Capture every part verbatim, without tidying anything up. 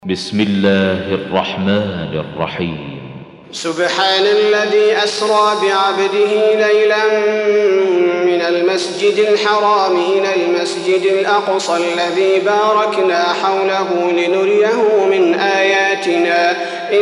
بسم الله الرحمن الرحيم. سبحان الذي أسرى بعبده ليلا من المسجد الحرام إلى المسجد الأقصى الذي باركنا حوله لنريه من آياتنا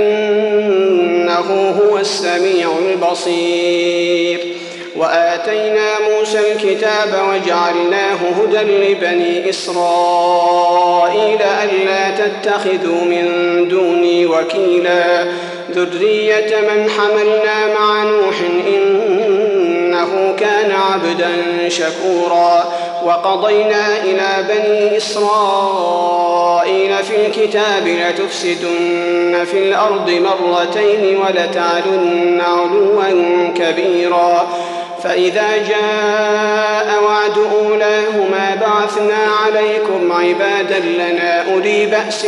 إنه هو السميع البصير. وآتينا موسى الكتاب وجعلناه هدى لبني إسرائيل ألا تتخذوا من دوني وكيلا ذرية من حملنا مع نوح إنه كان عبدا شكورا. وقضينا إلى بني إسرائيل في الكتاب لتفسدن في الأرض مرتين ولتعلن علوا كبيرا. فإذا جاء وعد أولاهما بعثنا عليكم عبادا لنا أولي بأس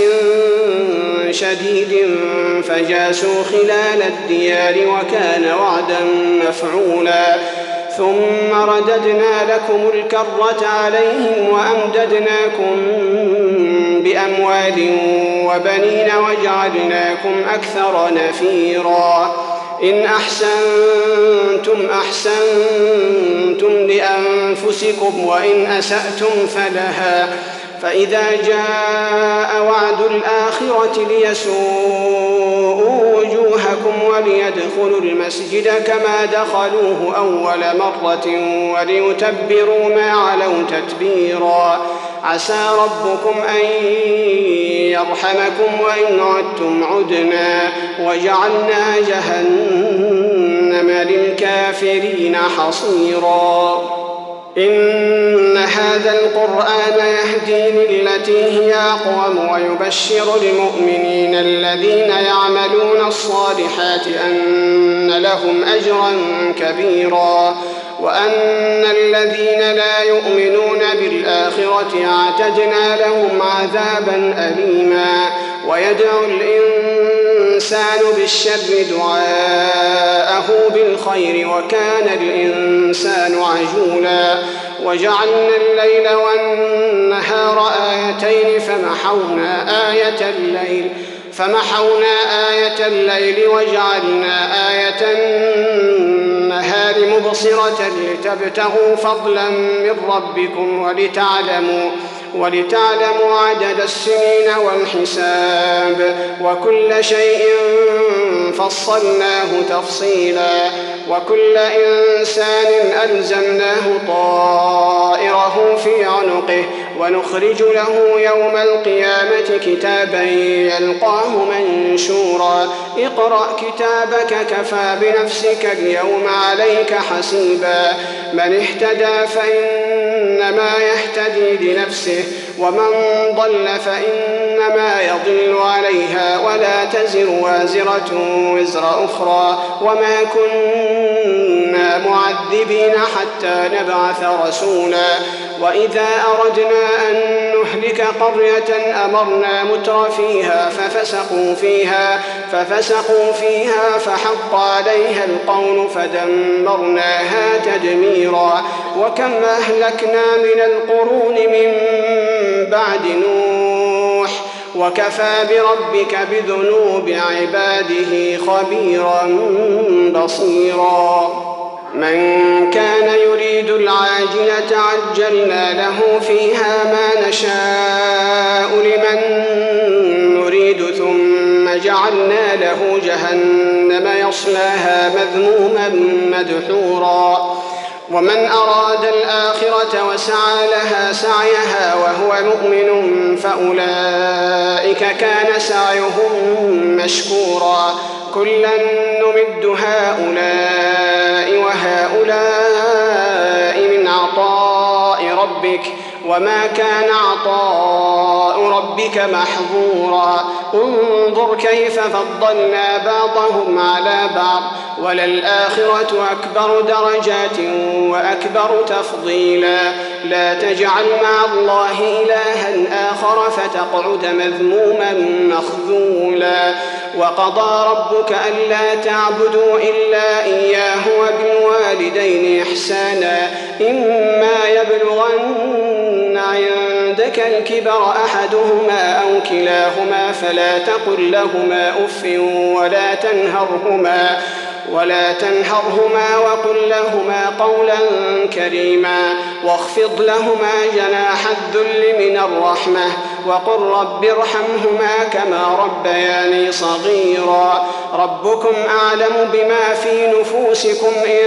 شديد فجاسوا خلال الديار وكان وعدا مفعولا. ثم رددنا لكم الكرة عليهم وأمددناكم بأموال وبنين وجعلناكم أكثر نفيرا. إن أحسنتم أحسنتم لأنفسكم وإن أسأتم فلها. فإذا جاء وعد الآخرة ليسوءوا وجوهكم وليدخلوا المسجد كما دخلوه أول مرة وليتبروا ما علوا تتبيرا. عسى ربكم أن يرحمكم وإن عدتم عدنا وجعلنا جهنم للكافرين حصيرا. إن هذا القرآن يهدي للتي هي أقوم ويبشر المؤمنين الذين يعملون الصالحات أن لهم أجرا كبيرا وأن الذين لا يؤمنون بالآخرة اعتدنا لهم عذابا أليما. ويدعو الإنسان بالشر دعاءه بالخير وكان الإنسان عجولا. وجعلنا الليل والنهار آيتين فمحونا آية الليل فمحونا آية الليل وجعلنا آية النهار مبصرة لتبتغوا فضلا من ربكم ولتعلموا ولتعلموا عدد السنين والحساب وكل شيء فصلناه تفصيلا. وكل إنسان ألزمناه طائره في عنقه ونخرج له يوم القيامة كتابا يلقاه منشورا. اقرأ كتابك كفى بنفسك اليوم عليك حسيبا. من اهتدى فإنما يهتدي لنفسه ومن ضل فإنما يضل عليها ولا تزر وازرة وزر أخرى وما كنا معذبين حتى نبعث رسولا. وإذا أردنا أن نهلك قرية أمرنا متر فيها ففسقوا فيها ففسقوا فيها فحق عليها القول فدمرناها تدميرا. وكم أهلكنا من القرون من بعد نوح وكفى بربك بذنوب عباده خبيرا بصيرا. من كان يريد العاجلة عجلنا له فيها ما نشاء لمن نريد ثم جعلنا له جهنم يصلاها مذموما مدحورا. ومن أراد الآخرة وسعى لها سعيها وهو مؤمن فأولئك كان سعيهم مشكورا. كلا نمد هؤلاء وهؤلاء من عطاء ربك وما كان عطاء ربك محظورا. انظر كيف فضلنا بعضهم على بعض وللآخرة أكبر درجات وأكبر تفضيلا. لا تجعل مع الله إلها آخر فتقعد مذموما مخذولا. وقضى ربك ألا تعبدوا إلا إياه وبالوالدين إحسانا إما يبلغن عند يبلغنك الكبر أحدهما أو كلاهما فلا تقل لهما أف ولا تنهرهما ولا تنهرهما وقل لهما قولا كريما واخفض لهما جناح الذل من الرحمة وقل رب ارحمهما كما ربياني صغيرا ربكم أعلم بما في نفوسكم إن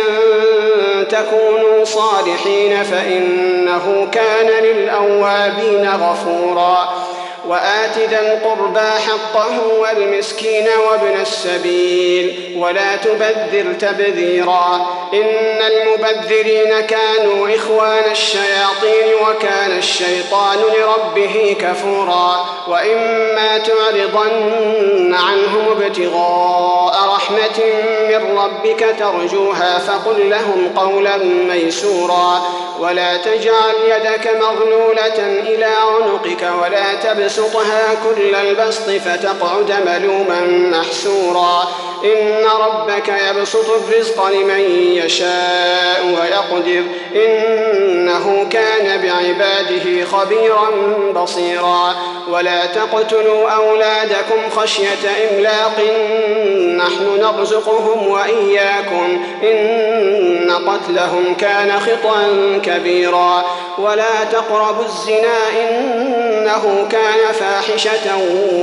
تكونوا صالحين فإنه كان للأوابين غفورا وآت ذا القربى حقه والمسكين وابن السبيل ولا تبذر تبذيرا إن المبذرين كانوا إخوان الشياطين وكان الشيطان لربه كفورا وإما تعرضن عنهم ابتغاء رحمة من ربك ترجوها فقل لهم قولا ميسورا ولا تجعل يدك مغلولة إلى عنقك ولا تبسطها كل البسط فتقعد ملوما محسورا إن ربك يبسط الرزق لمن يشاء ويقدر إنه كان بعباده خبيرا بصيرا ولا تقتلوا أولادكم خشية إملاق نحن نرزقهم وإياكم إن قتلهم كان خطأ كبيرا ولا تقربوا الزنا إنه كان فاحشة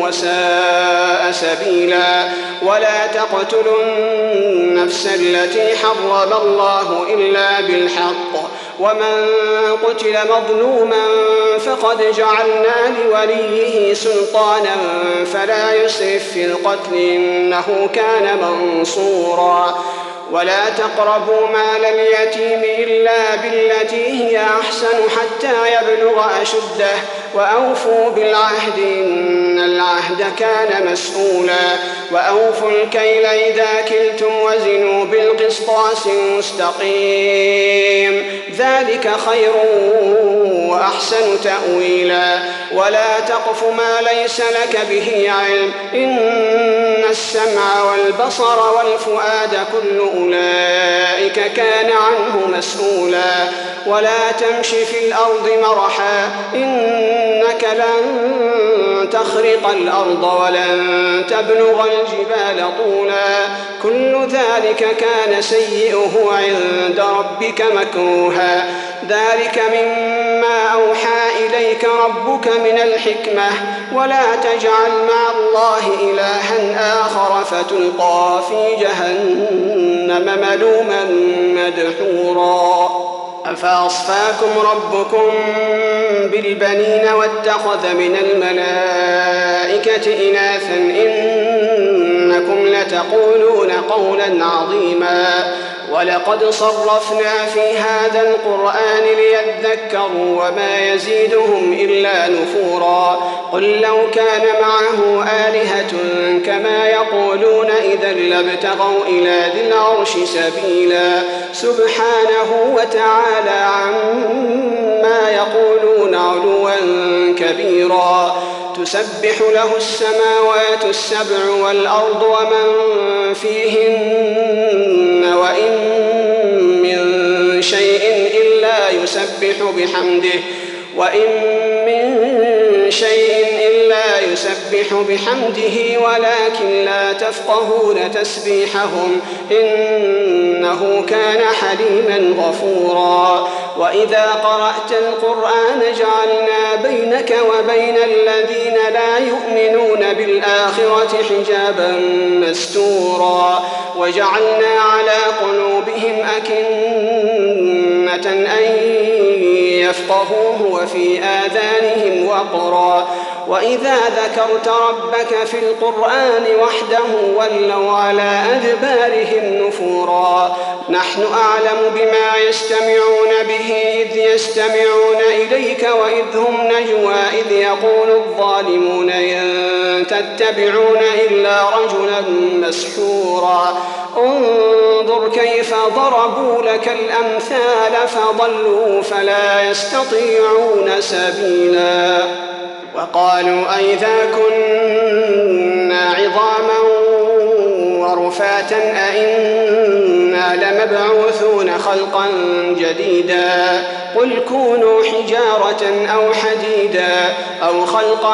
وساء سبيلا ولا تقتلوا النفس التي حرم الله إلا بالحق ومن قتل مظلوما فقد جعلنا لوليه سلطانا فلا يسرف في القتل إنه كان منصورا ولا تقربوا مال اليتيم إلا بالتي هي أحسن حتى يبلغ أشده وأوفوا بالعهد إن العهد كان مسؤولا وأوفوا الكيل إذا كلتم وزنوا بالقسطاس المستقيم ذلك خير وأحسن تأويلا ولا تقف ما ليس لك به علم إن السمع والبصر والفؤاد كل أولئك كان عنه مسؤولا ولا تمش في الأرض مرحا إنك لن تخرق الأرض ولن تبلغ الجبال طولا كل ذلك كان سيئه عند ربك مكروها ذلك مما أوحى إليك ربك من الحكمة ولا تجعل مع الله إلها آخر فتلقى في جهنم ملوما مدحورا أفأصفاكم ربكم بالبنين واتخذ من الملائكة إناثا إنكم لتقولون قولا عظيما ولقد صرفنا في هذا القرآن ليذكروا وما يزيدهم إلا نفورا قل لو كان معه آلهة كما يقولون إذا لابتغوا إلى ذي العرش سبيلا سبحانه وتعالى عما يقولون علوا كبيرا تسبح له السماوات السبع والأرض ومن فيهن وإن من شيء إلا يسبح بحمده وإن من شيء إلا يسبح بحمده ولكن لا تفقهون تسبيحهم إنه كان حليما غفورا وإذا قرأت القرآن جعلنا بينك وبين الذين لا يؤمنون بالآخرة حجابا مستورا وجعلنا على قلوبهم أكنة أن يفقهوه وفي آذانهم وقرا وإذا ذكرت ربك في القرآن وحده ولوا على أدبارهم نفورا نحن أعلم بما يستمعون به إذ يستمعون إليك وإذ هم نجوى إذ يقول الظالمون إن تتبعون إلا رجلا مسحورا انظر كيف ضربوا لك الأمثال فضلوا فلا يستطيعون سبيلا وقالوا أئذا كنا عظاما ورفاتا أئنا لمبعوثون خلقا جديدا قل كونوا حجارة أو حديدا أو خلقا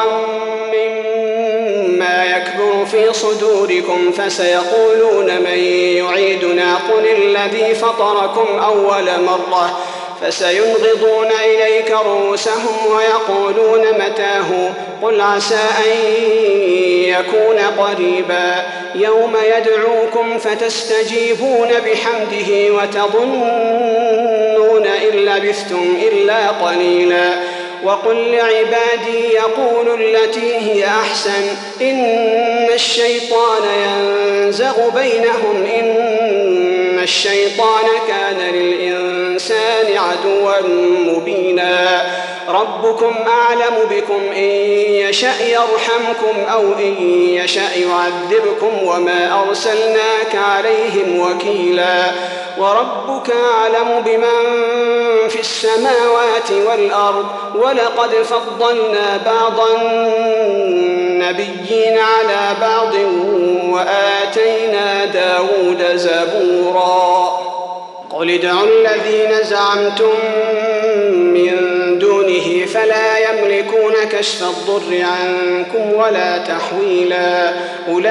مما يكبر في صدوركم فسيقولون من يعيدنا قل الذي فطركم أول مرة فسينغضون إليك رؤوسهم ويقولون متاه قل عسى أن يكون قريبا يوم يدعوكم فتستجيبون بحمده وتظنون إن لبثتم إلا قليلا وقل لعبادي يقولوا التي هي أحسن إن الشيطان ينزغ بينهم إن الشيطان كان للإنسان عدوا مبينا ربكم أعلم بكم إن يشأ يرحمكم أو إن يشأ يعذبكم وما أرسلناك عليهم وكيلا وربك أعلم بمن في السماوات والأرض ولقد فضلنا بعض النبيين على بعض وآتينا داود زبورا قل ادعوا الذين زعمتم من دونه فلا يملكون كشف الضر عنكم ولا تحويلا أولئك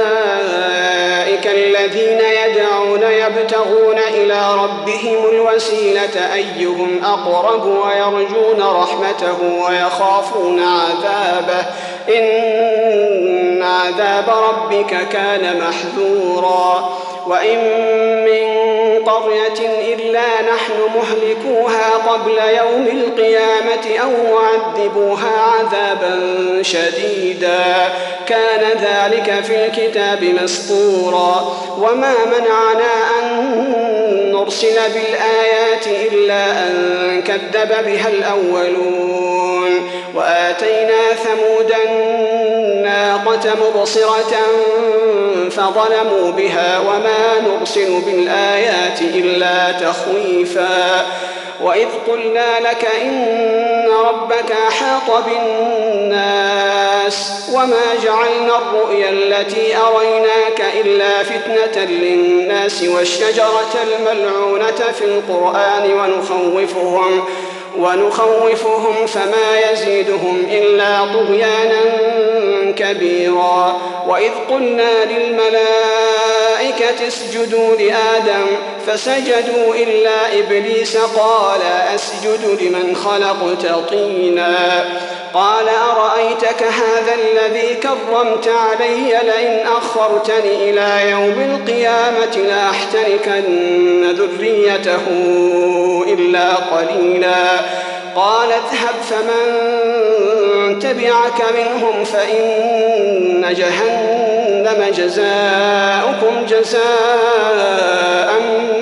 الذين يدعون يبتغون إلى ربهم الوسيلة أيهم أقرب ويرجون رحمته ويخافون عذابه إن عذاب ربك كان محذورا وإن من قرية إلا نحن مهلكوها قبل يوم القيامة أو معذبوها عذابا شديدا كان ذلك في الكتاب مسطورا وما منعنا أن نرسل بالآيات إلا أن كذب بها الأولون وآتينا ثمود الناقة مبصرة فظلموا بها وما نرسل بالآيات إلا تخويفا وإذ قلنا لك إن ربك أحاط بالناس وما جعلنا الرؤيا التي أريناك إلا فتنة للناس والشجرة الملعونة في القرآن ونخوفهم ونخوفهم فما يزيدهم إلا طغيانا كبيرا وإذ قلنا للملائكة اسجدوا لآدم فسجدوا إلا إبليس قال أسجد لمن خلقت طينا قال أرأيتك هذا الذي كرمت علي لئن أخرتني إلى يوم القيامة لأحتركن ذريته إلا قليلا قال اذهب فمن تبعك منهم فإن جهنم جزاؤكم جزاء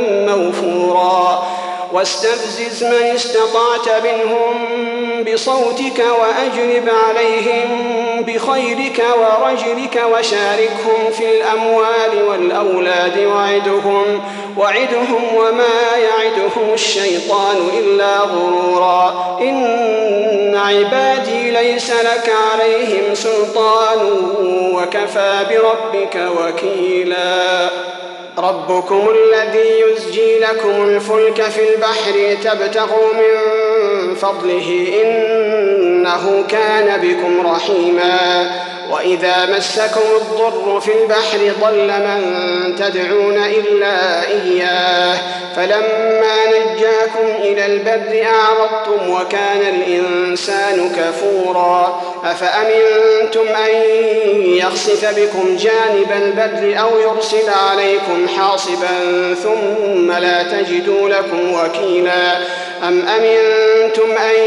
موفورا واستفزز من استطعت منهم بصوتك وأجلب عليهم بخيرك ورجلك وشاركهم في الأموال والأولاد وعدهم, وعدهم وما يعدهم الشيطان إلا غرورا إن عبادي ليس لك عليهم سلطان وكفى بربك وكيلا ربكم الذي يزجي لكم الفلك في البحر تبتغوا من فضله إنه كان بكم رحيما وإذا مسكم الضر في البحر ضل من تدعون إلا إياه فلما نجاكم إلى البر أعرضتم وكان الإنسان كفورا أفأمنتم أن يخسف بكم جانب البر أو يرسل عليكم حاصبا ثم لا تجدوا لكم وكيلا أم أمنتم أن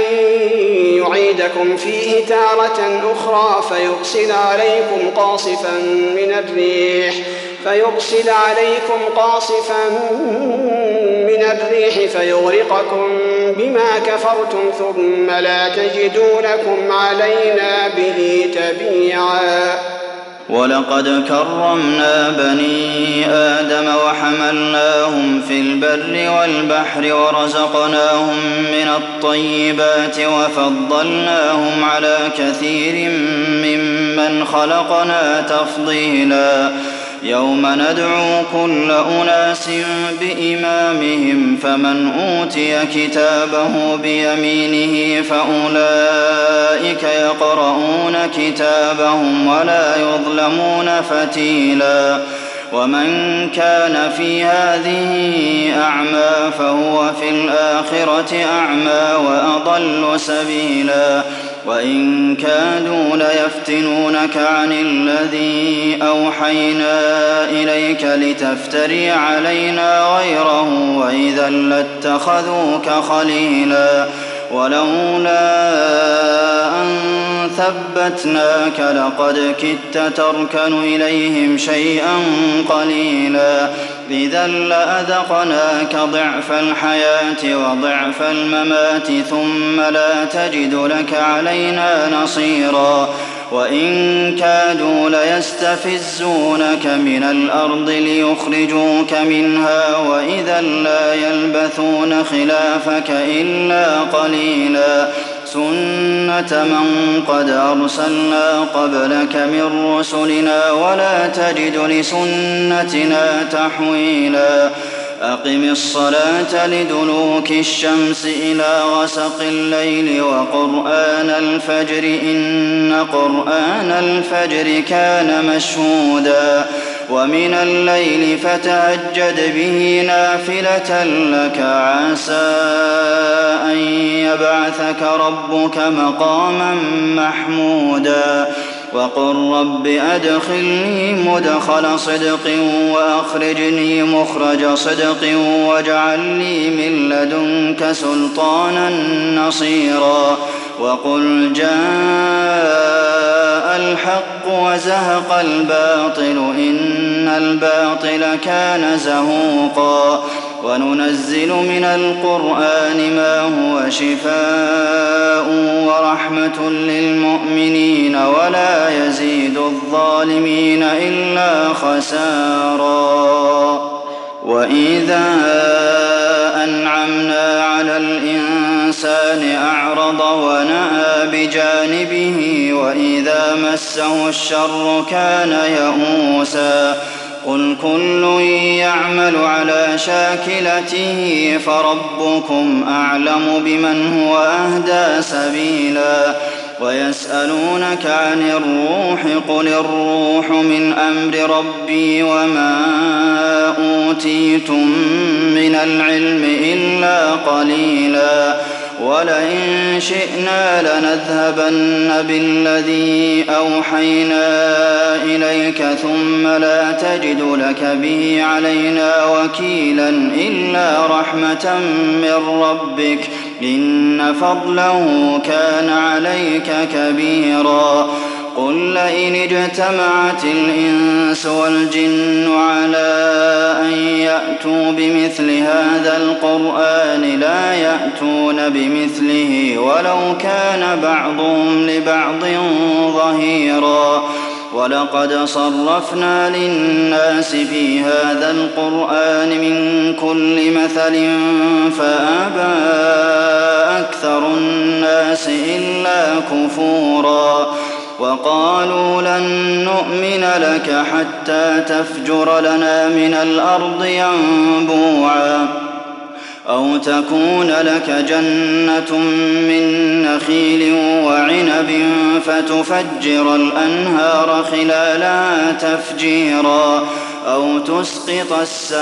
يعيدكم فيه تارة أخرى فيرسل عليكم قاصفا من الريح فيرسل عليكم قاصفا من الريح فيغرقكم بما كفرتم ثم لا تجدوا لكم علينا به تبيعا ولقد كرمنا بني آدم وحملناهم في البر والبحر ورزقناهم من الطيبات وفضلناهم على كثير ممن خلقنا تفضيلا يوم ندعو كل أناس بإمامهم فمن أوتي كتابه بيمينه فأولئك يقرؤون كتابهم ولا يظلمون فتيلا ومن كان في هذه أعمى فهو في الآخرة أعمى وأضل سبيلا وإن كادوا ليفتنونك عن الذي أوحينا إليك لتفتري علينا غيره وإذا لاتخذوك خليلا ولولا أن ثبتناك لقد كدت تركن إليهم شيئا قليلا إذا لأذقناك ضعف الحياة وضعف الممات ثم لا تجد لك علينا نصيرا وإن كادوا ليستفزونك من الأرض ليخرجوك منها وإذا لا يلبثون خلافك إلا قليلا سنة من قد أرسلنا قبلك من رسلنا ولا تجد لسنتنا تحويلا أقم الصلاة لدلوك الشمس إلى غسق الليل وقرآن الفجر إن قرآن الفجر كان مشهودا ومن الليل فتهجد به نافلة لك عسى أن يبعثك ربك مقاما محمودا وقل رب أدخلني مدخل صدق وأخرجني مخرج صدق واجعل لي من لدنك سلطانا نصيرا وقل جاء الحق وزهق الباطل إن الباطل كان زهوقا وننزل من القرآن ما هو شفاء ورحمة للمؤمنين ولا يزيد الظالمين إلا خسارا وإذا أنعمنا على الإنسان أعرض ونأى بجانبه وإذا مسه الشر كان يئوسا قل كل يعمل على شاكلته فربكم أعلم بمن هو أهدى سبيلا ويسألونك عن الروح قل الروح من أمر ربي وما أوتيتم من العلم إلا قليلا ولئن شئنا لنذهبن بالذي أوحينا إليك ثم لا تجد لك به علينا وكيلا إلا رحمة من ربك إن فضله كان عليك كبيرا قل لئن اجتمعت الإنس والجن على أن يأتوا بمثل هذا القرآن لا يأتون بمثله ولو كان بعضهم لبعض ظهيرا ولقد صرفنا للناس في هذا القرآن من كل مثل فأبى أكثر الناس إلا كفورا وقالوا لن نؤمن لك حتى تفجر لنا من الأرض ينبوعا أو تكون لك جنة من نخيل وعنب فتفجر الأنهار خلالها تفجيرا أو تسقط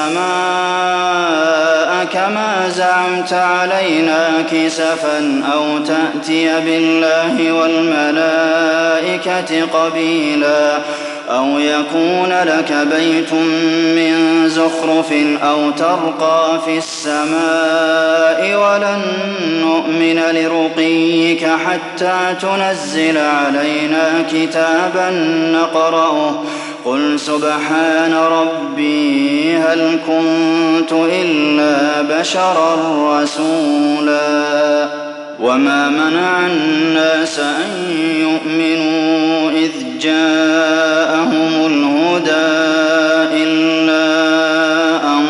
السماء كما زعمت علينا كسفا أو تأتي بالله والملائكة قبيلا أو يكون لك بيت من زخرف أو ترقى في السماء ولن نؤمن لرقيك حتى تنزل علينا كتابا نقرأه قل سبحان ربي هل كنت إلا بشرا رسولا وما منع الناس أن يؤمنوا إذ جاءهم الهدى إلا أن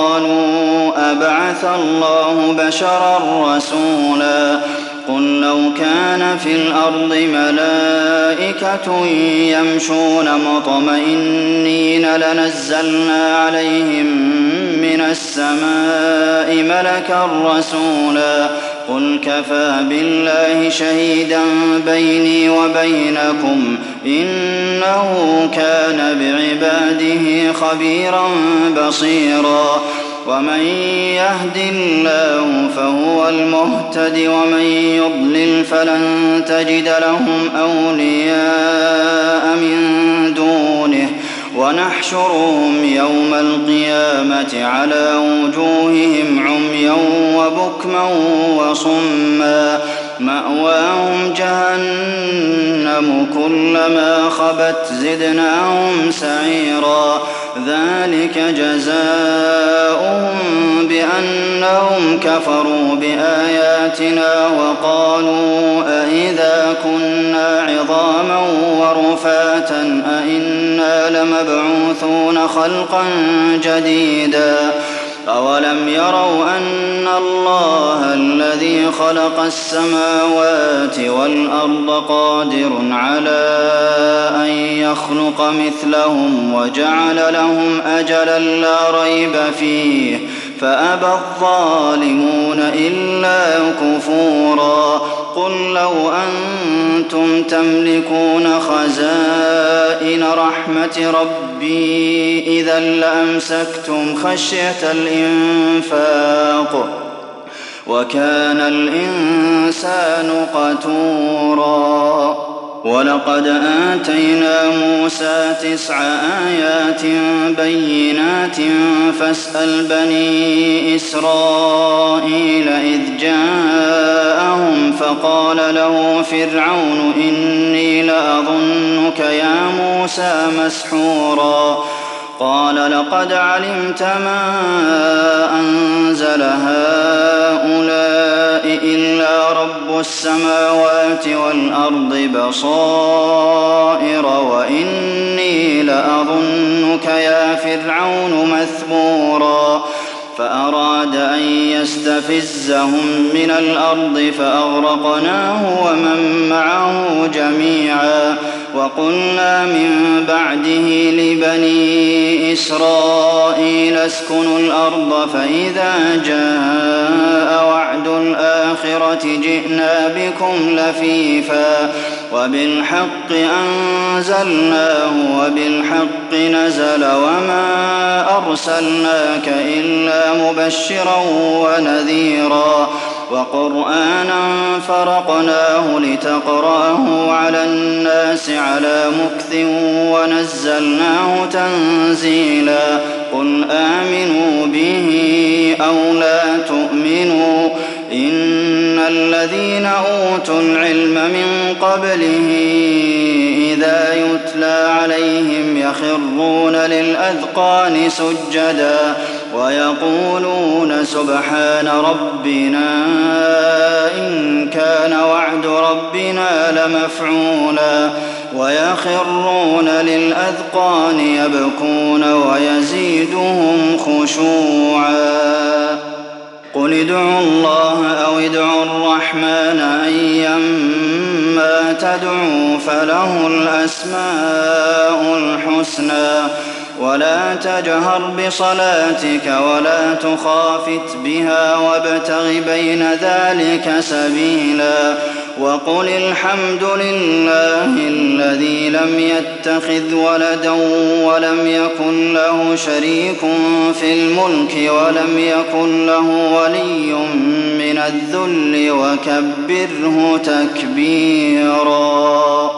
قالوا أبعث الله بشرا رسولا قل لو كان في الأرض ملائكة يمشون مطمئنين لنزلنا عليهم من السماء ملكا رسولا قل كفى بالله شهيدا بيني وبينكم إنه كان بعباده خبيرا بصيرا ومن يهد الله فهو المهتد ومن يضلل فلن تجد لهم أولياء من دونه ونحشرهم يوم القيامة على وجوههم عميا وبكما وصما مأواهم جهنم كلما خبت زدناهم سعيرا ذلك جزاؤهم بأنهم كفروا بآياتنا وقالوا أئذا كنا عظاما ورفاتا أئنا لمبعوثون خلقا جديدا أولم يروا أن الله الذي خلق السماوات والأرض قادر على أن يخلق مثلهم وجعل لهم أجلا لا ريب فيه فأبى الظالمون إلا كفورا قل لو أنتم تملكون خزائن رحمة ربي إذا لأمسكتم خشية الإنفاق وكان الإنسان قتورا ولقد آتينا موسى تسع آيات بينات فاسأل بني إسرائيل إذ جاءهم فقال له فرعون إني لأظنك يا موسى مسحورا قال لقد علمت ما أنزل هؤلاء إلا رب السماوات والأرض بصائر وإني لأظنك يا فرعون مثبورا فأراد أن يستفزهم من الأرض فأغرقناه ومن معه جميعا وقلنا من بعده لبني إسرائيل اسكنوا الأرض فإذا جاء وعد الآخرة جئنا بكم لفيفا وبالحق أنزلناه وبالحق نزل وما أرسلناك إلا مبشرا ونذيرا وقرآنا فرقناه لتقرأه على الناس على مكث ونزلناه تنزيلا قل آمنوا به أو لا تؤمنوا إن الذين أوتوا العلم من قبله إذا يتلى عليهم يخرون للأذقان سجدا ويقولون سبحان ربنا إن كان وعد ربنا لمفعولا ويخرون للأذقان يبكون ويزيدهم خشوعا قل ادعوا الله أو ادعوا الرحمن أيما تدعوا فله الأسماء الحسنى ولا تجهر بصلاتك ولا تخافت بها وابتغ بين ذلك سبيلا وقل الحمد لله الذي لم يتخذ ولدا ولم يكن له شريك في الملك ولم يكن له ولي من الذل وكبره تكبيرا.